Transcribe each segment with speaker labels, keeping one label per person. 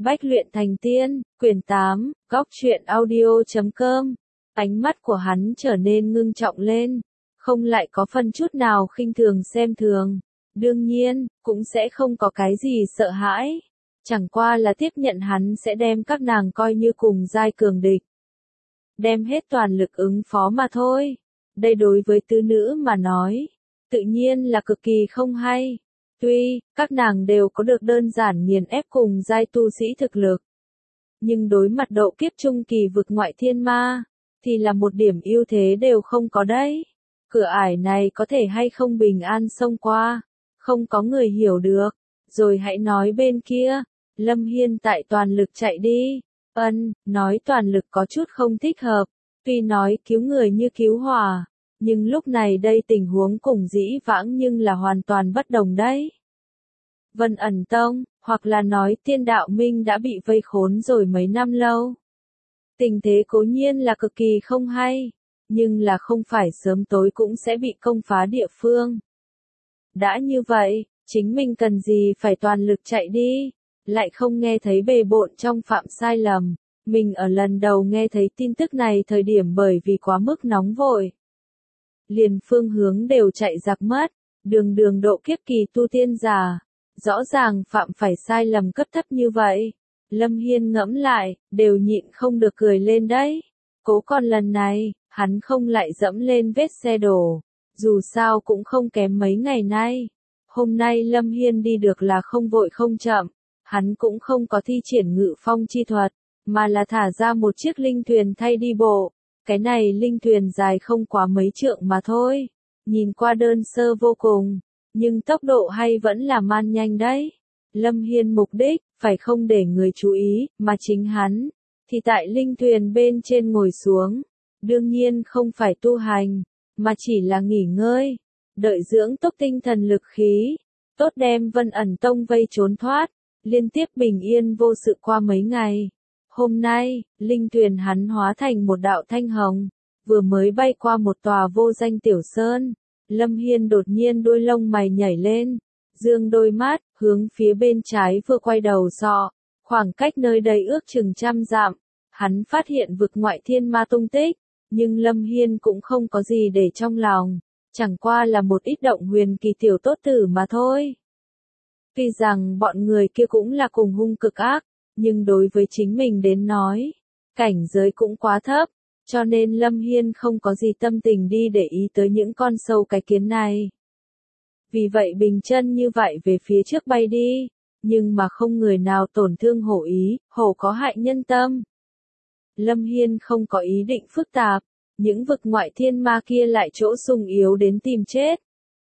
Speaker 1: Bách luyện thành tiên, quyển 8, góc truyện audio.com. Ánh mắt của hắn trở nên ngưng trọng lên, không lại có phần chút nào khinh thường xem thường. Đương nhiên, cũng sẽ không có cái gì sợ hãi. Chẳng qua là tiếp nhận hắn sẽ đem các nàng coi như cùng giai cường địch. Đem hết toàn lực ứng phó mà thôi. Đây đối với tứ nữ mà nói, tự nhiên là cực kỳ không hay. Tuy, các nàng đều có được đơn giản nghiền ép cùng giai tu sĩ thực lực. Nhưng đối mặt độ kiếp trung kỳ vực ngoại thiên ma, thì là một điểm ưu thế đều không có đấy. Cửa ải này có thể hay không bình an xông qua, không có người hiểu được. Rồi hãy nói bên kia, Lâm Hiên tại toàn lực chạy đi. Nói toàn lực có chút không thích hợp. Tuy nói cứu người như cứu hỏa, nhưng lúc này đây tình huống cùng dĩ vãng nhưng là hoàn toàn bất đồng đấy. Vân ẩn tông, hoặc là nói Tiên Đạo Minh đã bị vây khốn rồi mấy năm lâu. Tình thế cố nhiên là cực kỳ không hay, nhưng là không phải sớm tối cũng sẽ bị công phá địa phương. Đã như vậy, chính mình cần gì phải toàn lực chạy đi, lại không nghe thấy bề bộn trong phạm sai lầm. Mình ở lần đầu nghe thấy tin tức này thời điểm bởi vì quá mức nóng vội. Liền phương hướng đều chạy giặc mất, đường độ kiếp kỳ tu tiên giả. Rõ ràng phạm phải sai lầm cấp thấp như vậy. Lâm Hiên ngẫm lại, đều nhịn không được cười lên đấy. Cố còn lần này, hắn không lại dẫm lên vết xe đổ. Dù sao cũng không kém mấy ngày nay. Hôm nay Lâm Hiên đi được là không vội không chậm. Hắn cũng không có thi triển ngự phong chi thuật, mà là thả ra một chiếc linh thuyền thay đi bộ. Cái này linh thuyền dài không quá mấy trượng mà thôi. Nhìn qua đơn sơ vô cùng. Nhưng tốc độ hay vẫn là man nhanh đấy. Lâm Hiên mục đích, phải không để người chú ý, mà chính hắn, thì tại linh thuyền bên trên ngồi xuống. Đương nhiên không phải tu hành, mà chỉ là nghỉ ngơi, đợi dưỡng tốc tinh thần lực khí, tốt đem Vân ẩn tông vây trốn thoát, liên tiếp bình yên vô sự qua mấy ngày. Hôm nay, linh thuyền hắn hóa thành một đạo thanh hồng, vừa mới bay qua một tòa vô danh tiểu sơn. Lâm Hiên đột nhiên đôi lông mày nhảy lên, dương đôi mắt, hướng phía bên trái vừa quay đầu dò, khoảng cách nơi đây ước chừng 100 dặm, hắn phát hiện vực ngoại thiên ma tung tích, nhưng Lâm Hiên cũng không có gì để trong lòng, chẳng qua là một ít động huyền kỳ tiểu tốt tử mà thôi. Tuy rằng bọn người kia cũng là cùng hung cực ác, nhưng đối với chính mình đến nói, cảnh giới cũng quá thấp. Cho nên Lâm Hiên không có gì tâm tình đi để ý tới những con sâu cái kiến này. Vì vậy bình chân như vậy về phía trước bay đi, nhưng mà không người nào tổn thương hổ ý, hổ có hại nhân tâm. Lâm Hiên không có ý định phức tạp, những vực ngoại thiên ma kia lại chỗ sung yếu đến tìm chết.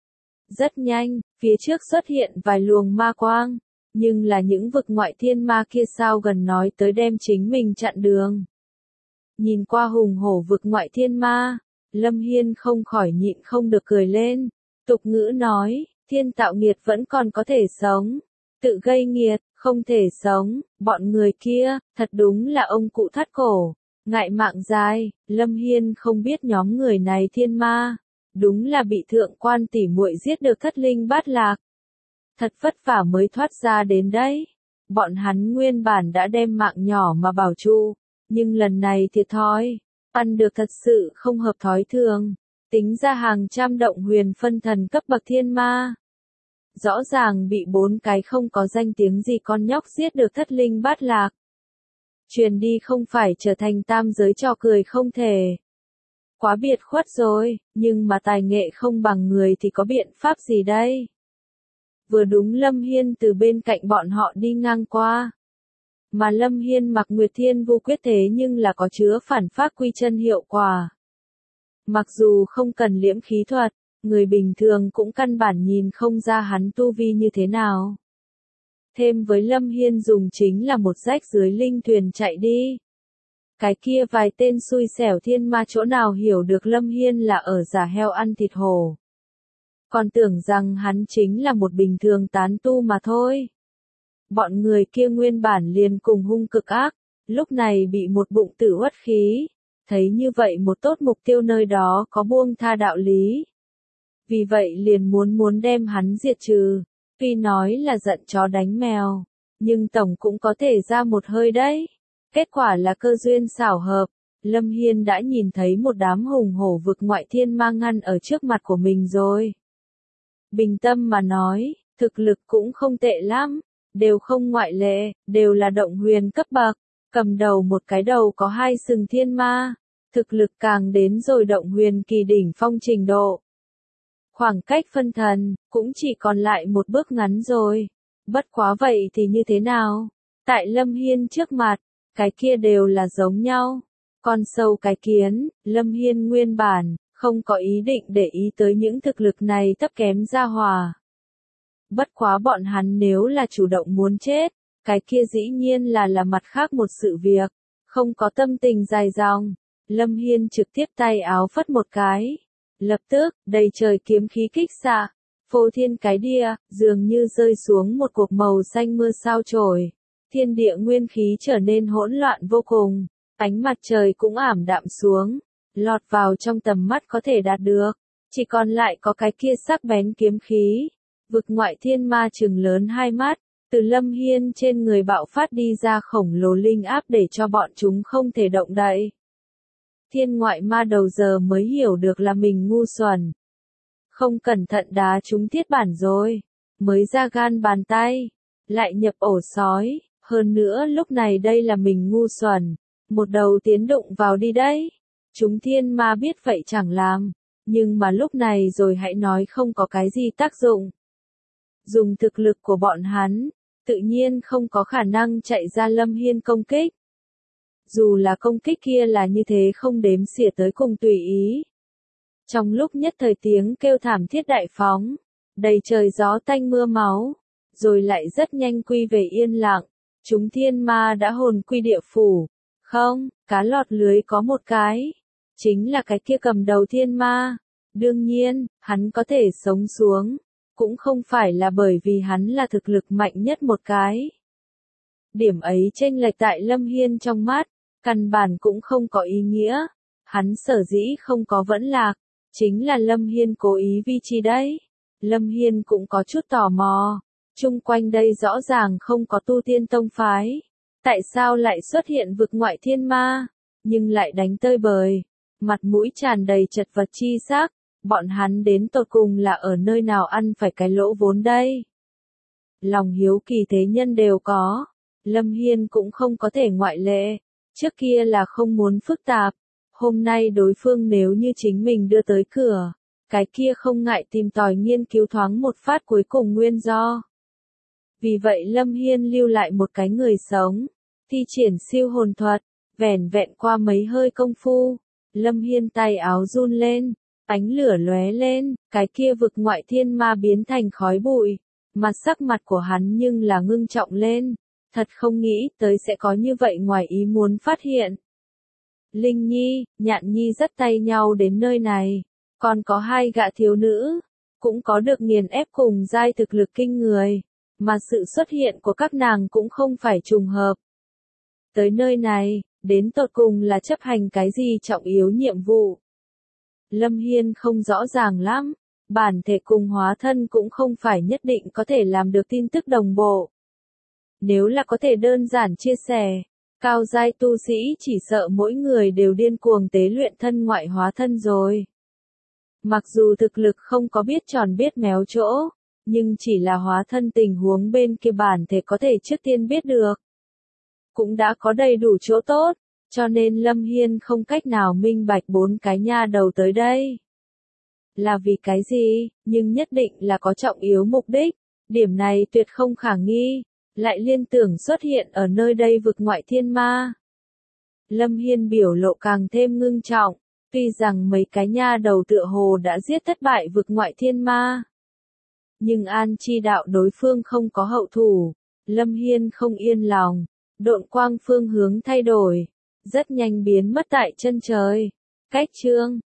Speaker 1: Rất nhanh, phía trước xuất hiện vài luồng ma quang, nhưng là những vực ngoại thiên ma kia sao gần nói tới đem chính mình chặn đường. Nhìn qua hùng hổ vực ngoại thiên ma, Lâm Hiên không khỏi nhịn không được cười lên. Tục ngữ nói, thiên tạo nghiệt vẫn còn có thể sống. Tự gây nghiệt, không thể sống. Bọn người kia, thật đúng là ông cụ thắt cổ. Ngại mạng dài, Lâm Hiên không biết nhóm người này thiên ma. Đúng là bị thượng quan tỷ muội giết được thất linh bát lạc. Thật vất vả mới thoát ra đến đấy. Bọn hắn nguyên bản đã đem mạng nhỏ mà bảo trụ. Nhưng lần này thiệt thòi, ăn được thật sự không hợp thói thường, tính ra hàng trăm động huyền phân thần cấp bậc thiên ma. Rõ ràng bị 4 cái không có danh tiếng gì con nhóc giết được thất linh bát lạc. Truyền đi không phải trở thành tam giới trò cười không thể. Quá biệt khuất rồi, nhưng mà tài nghệ không bằng người thì có biện pháp gì đây? Vừa đúng Lâm Hiên từ bên cạnh bọn họ đi ngang qua. Mà Lâm Hiên mặc Nguyệt Thiên Vu Quyết thế nhưng là có chứa phản pháp quy chân hiệu quả. Mặc dù không cần liễm khí thuật, người bình thường cũng căn bản nhìn không ra hắn tu vi như thế nào. Thêm với Lâm Hiên dùng chính là một rách dưới linh thuyền chạy đi. Cái kia vài tên xui xẻo thiên ma chỗ nào hiểu được Lâm Hiên là ở giả heo ăn thịt hổ. Còn tưởng rằng hắn chính là một bình thường tán tu mà thôi. Bọn người kia nguyên bản liền cùng hung cực ác, lúc này bị một bụng tử uất khí, thấy như vậy một tốt mục tiêu nơi đó có buông tha đạo lý. Vì vậy liền muốn đem hắn diệt trừ, tuy nói là giận chó đánh mèo, nhưng tổng cũng có thể ra một hơi đấy. Kết quả là cơ duyên xảo hợp, Lâm Hiên đã nhìn thấy một đám hùng hổ vực ngoại thiên ma ngăn ở trước mặt của mình rồi. Bình tâm mà nói, thực lực cũng không tệ lắm, đều không ngoại lệ, đều là động huyền cấp bậc, cầm đầu một cái đầu có 2 sừng thiên ma, thực lực càng đến rồi động huyền kỳ đỉnh phong trình độ. Khoảng cách phân thần, cũng chỉ còn lại một bước ngắn rồi. Bất quá vậy thì như thế nào? Tại Lâm Hiên trước mặt, cái kia đều là giống nhau. Con sâu cái kiến, Lâm Hiên nguyên bản, không có ý định để ý tới những thực lực này thấp kém ra hòa. Bất quá bọn hắn nếu là chủ động muốn chết, cái kia dĩ nhiên là mặt khác một sự việc, không có tâm tình dài dòng. Lâm Hiên trực tiếp tay áo phất một cái. Lập tức, đầy trời kiếm khí kích xạ, phô thiên cái địa, dường như rơi xuống một cuộc màu xanh mưa sao chổi. Thiên địa nguyên khí trở nên hỗn loạn vô cùng, ánh mặt trời cũng ảm đạm xuống, lọt vào trong tầm mắt có thể đạt được, chỉ còn lại có cái kia sắc bén kiếm khí. Vực ngoại thiên ma trừng lớn hai mắt, từ Lâm Hiên trên người bạo phát đi ra khổng lồ linh áp để cho bọn chúng không thể động đậy. Thiên ngoại ma đầu giờ mới hiểu được là mình ngu xuẩn. Không cẩn thận đá trúng thiết bản rồi, mới ra gan bàn tay, lại nhập ổ sói, hơn nữa lúc này đây là mình ngu xuẩn, một đầu tiến đụng vào đi đấy. Chúng thiên ma biết vậy chẳng làm, nhưng mà lúc này rồi hãy nói không có cái gì tác dụng. Dùng thực lực của bọn hắn, tự nhiên không có khả năng chạy ra Lâm Hiên công kích. Dù là công kích kia là như thế không đếm xỉa tới cùng tùy ý. Trong lúc nhất thời tiếng kêu thảm thiết đại phóng, đầy trời gió tanh mưa máu, rồi lại rất nhanh quy về yên lặng, chúng thiên ma đã hồn quy địa phủ. Không, cá lọt lưới có một cái, chính là cái kia cầm đầu thiên ma. Đương nhiên, hắn có thể sống xuống, cũng không phải là bởi vì hắn là thực lực mạnh nhất một cái. Điểm ấy chênh lệch tại Lâm Hiên trong mắt, căn bản cũng không có ý nghĩa. Hắn sở dĩ không có vẫn lạc, chính là Lâm Hiên cố ý vi chi đấy. Lâm Hiên cũng có chút tò mò, chung quanh đây rõ ràng không có tu tiên tông phái. Tại sao lại xuất hiện vực ngoại thiên ma, nhưng lại đánh tơi bời, mặt mũi tràn đầy chật vật chi xác, bọn hắn đến tột cùng là ở nơi nào ăn phải cái lỗ vốn đây? Lòng hiếu kỳ thế nhân đều có, Lâm Hiên cũng không có thể ngoại lệ, trước kia là không muốn phức tạp, hôm nay đối phương nếu như chính mình đưa tới cửa, cái kia không ngại tìm tòi nghiên cứu thoáng một phát cuối cùng nguyên do. Vì vậy Lâm Hiên lưu lại một cái người sống, thi triển siêu hồn thuật, vẻn vẹn qua mấy hơi công phu, Lâm Hiên tay áo run lên, ánh lửa lóe lên, cái kia vực ngoại thiên ma biến thành khói bụi, mà sắc mặt của hắn nhưng là ngưng trọng lên, thật không nghĩ tới sẽ có như vậy ngoài ý muốn phát hiện. Linh Nhi, Nhạn Nhi dắt tay nhau đến nơi này, còn có 2 gã thiếu nữ, cũng có được nghiền ép cùng giai thực lực kinh người, mà sự xuất hiện của các nàng cũng không phải trùng hợp. Tới nơi này, đến tột cùng là chấp hành cái gì trọng yếu nhiệm vụ? Lâm Hiên không rõ ràng lắm, bản thể cùng hóa thân cũng không phải nhất định có thể làm được tin tức đồng bộ. Nếu là có thể đơn giản chia sẻ, cao giai tu sĩ chỉ sợ mỗi người đều điên cuồng tế luyện thân ngoại hóa thân rồi. Mặc dù thực lực không có biết tròn biết méo chỗ, nhưng chỉ là hóa thân tình huống bên kia bản thể có thể trước tiên biết được. Cũng đã có đầy đủ chỗ tốt, cho nên Lâm Hiên không cách nào minh bạch 4 cái nha đầu tới đây. Là vì cái gì, nhưng nhất định là có trọng yếu mục đích, điểm này tuyệt không khả nghi, lại liên tưởng xuất hiện ở nơi đây vực ngoại thiên ma. Lâm Hiên biểu lộ càng thêm ngưng trọng, tuy rằng mấy cái nha đầu tựa hồ đã giết thất bại vực ngoại thiên ma. Nhưng an chi đạo đối phương không có hậu thủ, Lâm Hiên không yên lòng, độn quang phương hướng thay đổi, rất nhanh biến mất tại chân trời. Cách chương